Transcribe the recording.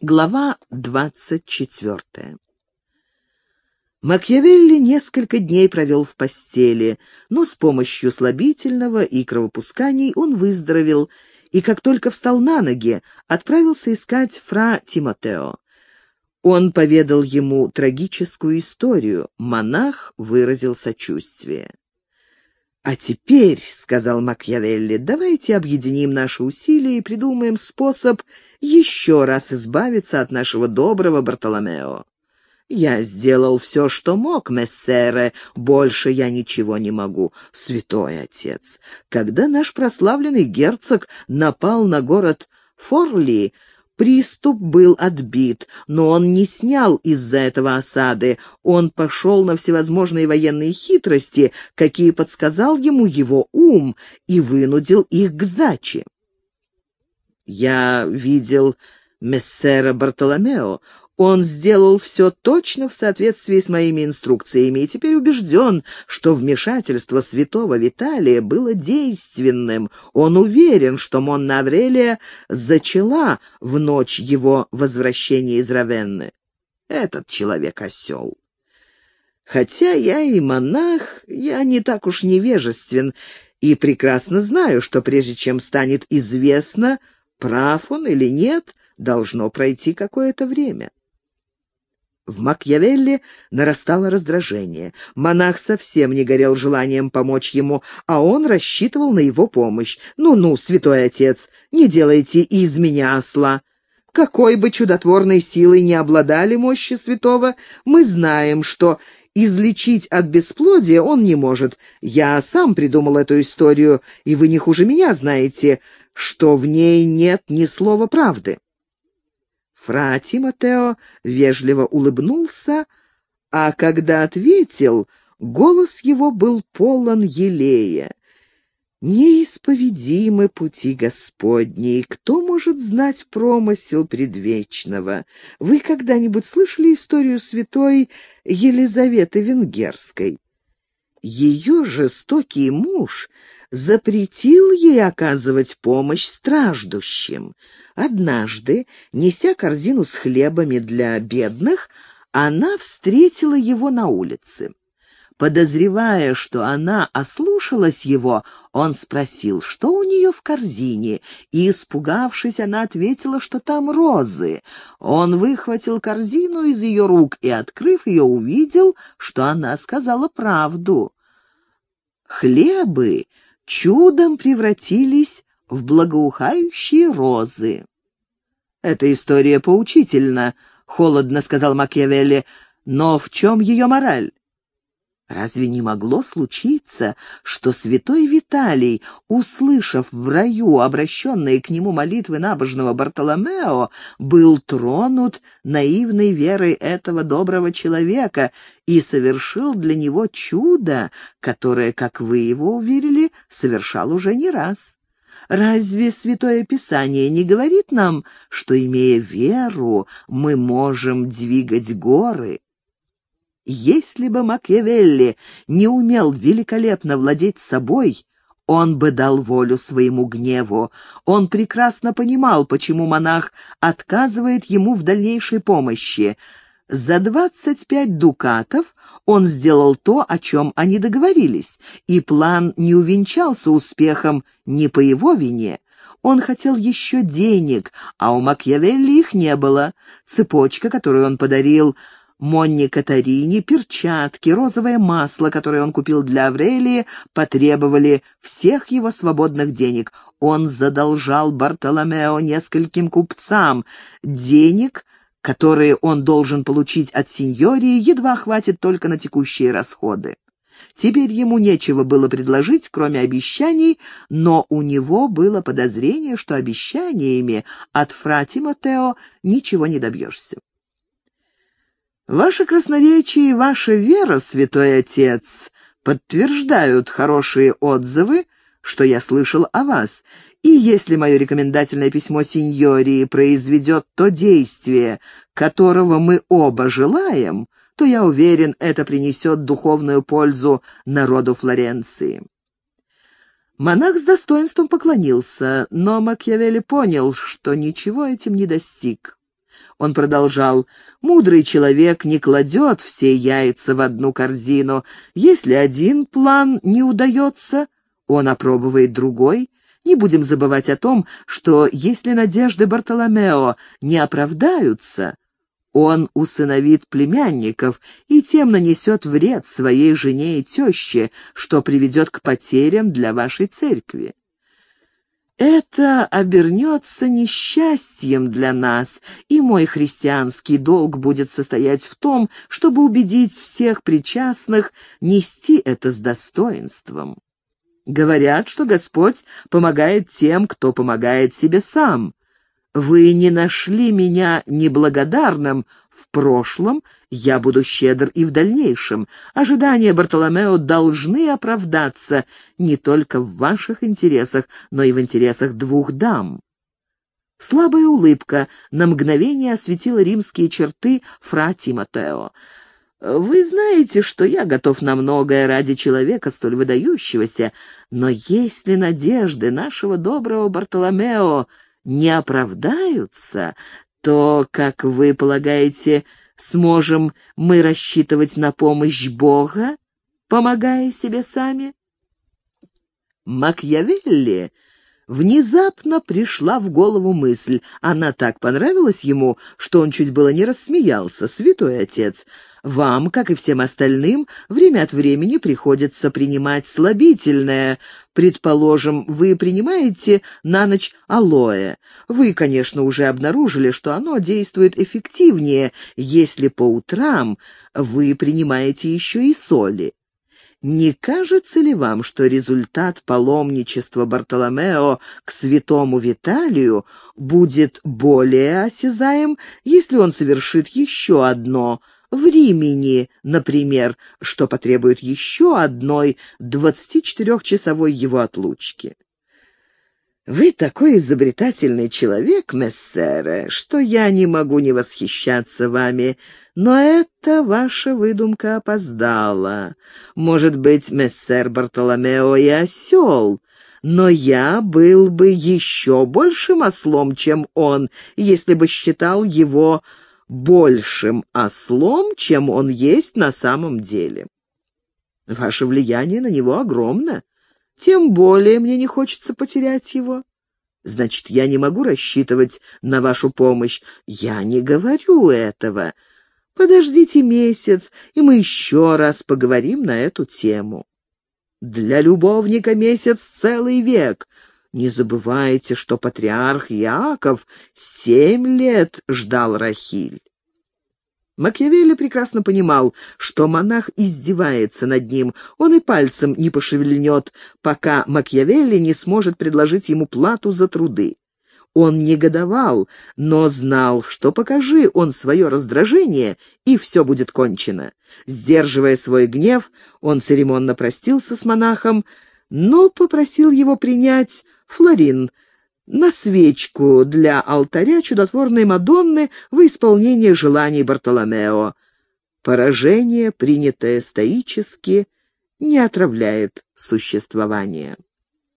Глава 24. Макиавелли несколько дней провел в постели, но с помощью слабительного и кровопусканий он выздоровел, и как только встал на ноги, отправился искать фра Тимотео. Он поведал ему трагическую историю. Монах выразил сочувствие. «А теперь, — сказал Макиавелли, — давайте объединим наши усилия и придумаем способ еще раз избавиться от нашего доброго Бартоломео. Я сделал все, что мог, мессере, больше я ничего не могу. Святой отец, когда наш прославленный герцог напал на город Форли, приступ был отбит, но он не снял из-за этого осады. Он пошел на всевозможные военные хитрости, какие подсказал ему его ум, и вынудил их к сдаче. Я видел мессера Бартоломео. Он сделал все точно в соответствии с моими инструкциями и теперь убежден, что вмешательство святого Виталия было действенным. Он уверен, что Монна Аврелия зачала в ночь его возвращения из Равенны. Этот человек осел. Хотя я и монах, я не так уж невежествен и прекрасно знаю, что прежде чем станет известно, прав он или нет, должно пройти какое-то время. В Макиавелли нарастало раздражение. Монах совсем не горел желанием помочь ему, а он рассчитывал на его помощь. «Ну-ну, святой отец, не делайте из меня осла. Какой бы чудотворной силой ни обладали мощи святого, мы знаем, что излечить от бесплодия он не может. Я сам придумал эту историю, и вы не хуже меня знаете, что в ней нет ни слова правды». Фра Тимотео вежливо улыбнулся, а когда ответил, голос его был полон елея. «Неисповедимы пути Господни, кто может знать промысел предвечного? Вы когда-нибудь слышали историю святой Елизаветы Венгерской? Ее жестокий муж запретил ей оказывать помощь страждущим. Однажды, неся корзину с хлебами для бедных, она встретила его на улице. Подозревая, что она ослушалась его, он спросил, что у нее в корзине, и, испугавшись, она ответила, что там розы. Он выхватил корзину из ее рук и, открыв ее, увидел, что она сказала правду. Хлебы чудом превратились в благоухающие розы. «Эта история поучительна», — холодно сказал Макиавелли, — «но в чем ее мораль? Разве не могло случиться, что святой Виталий, услышав в раю обращенные к нему молитвы набожного Бартоломео, был тронут наивной верой этого доброго человека и совершил для него чудо, которое, как вы его уверили, совершал уже не раз? Разве Святое Писание не говорит нам, что, имея веру, мы можем двигать горы? Если бы Макиавелли не умел великолепно владеть собой, он бы дал волю своему гневу. Он прекрасно понимал, почему монах отказывает ему в дальнейшей помощи. За 25 дукатов он сделал то, о чем они договорились, и план не увенчался успехом не по его вине. Он хотел еще денег, а у Макиавелли их не было. Цепочка, которую он подарил Монне Катарине, перчатки, розовое масло, которое он купил для Аврелии, потребовали всех его свободных денег. Он задолжал Бартоломео нескольким купцам. Денег, которые он должен получить от сеньории, едва хватит только на текущие расходы. Теперь ему нечего было предложить, кроме обещаний, но у него было подозрение, что обещаниями от фра Тимотео ничего не добьешься. «Ваше красноречие и ваша вера, святой отец, подтверждают хорошие отзывы, что я слышал о вас, и если мое рекомендательное письмо сеньории произведет то действие, которого мы оба желаем, то, я уверен, это принесет духовную пользу народу Флоренции». Монах с достоинством поклонился, но Макиавелли понял, что ничего этим не достиг. Он продолжал: «Мудрый человек не кладет все яйца в одну корзину. Если один план не удается, он опробует другой. Не будем забывать о том, что если надежды Бартоломео не оправдаются, он усыновит племянников и тем нанесет вред своей жене и теще, что приведет к потерям для вашей церкви. Это обернется несчастьем для нас, и мой христианский долг будет состоять в том, чтобы убедить всех причастных нести это с достоинством. Говорят, что Господь помогает тем, кто помогает себе сам. Вы не нашли меня неблагодарным в прошлом, я буду щедр и в дальнейшем. Ожидания Бартоломео должны оправдаться не только в ваших интересах, но и в интересах двух дам». Слабая улыбка на мгновение осветила римские черты фра Тимотео. «Вы знаете, что я готов на многое ради человека столь выдающегося, но если надежды нашего доброго Бартоломео не оправдаются, то, как вы полагаете, сможем мы рассчитывать на помощь Бога, помогая себе сами?» Макиавелли внезапно пришла в голову мысль. Она так понравилась ему, что он чуть было не рассмеялся. «Святой отец, вам, как и всем остальным, время от времени приходится принимать слабительное. Предположим, вы принимаете на ночь алоэ. Вы, конечно, уже обнаружили, что оно действует эффективнее, если по утрам вы принимаете еще и соли. Не кажется ли вам, что результат паломничества Бартоломео к святому Виталию будет более осязаем, если он совершит еще одно в Римени, например, что потребует еще одной 24-часовой его отлучки? Вы такой изобретательный человек, мессере, что я не могу не восхищаться вами, но эта ваша выдумка опоздала. Может быть, мессер Бартоломео и осел, но я был бы еще большим ослом, чем он, если бы считал его большим ослом, чем он есть на самом деле. Ваше влияние на него огромно. Тем более мне не хочется потерять его. Значит, я не могу рассчитывать на вашу помощь. Я не говорю этого. Подождите месяц, и мы еще раз поговорим на эту тему. Для любовника месяц — целый век. Не забывайте, что патриарх Иаков 7 лет ждал Рахиль. Макиавелли прекрасно понимал, что монах издевается над ним. Он и пальцем не пошевельнет, пока Макиавелли не сможет предложить ему плату за труды. Он негодовал, но знал, что покажи он свое раздражение, и все будет кончено. Сдерживая свой гнев, он церемонно простился с монахом, но попросил его принять флорин на свечку для алтаря чудотворной Мадонны в исполнение желаний Бартоломео. Поражение, принятое стоически, не отравляет существование.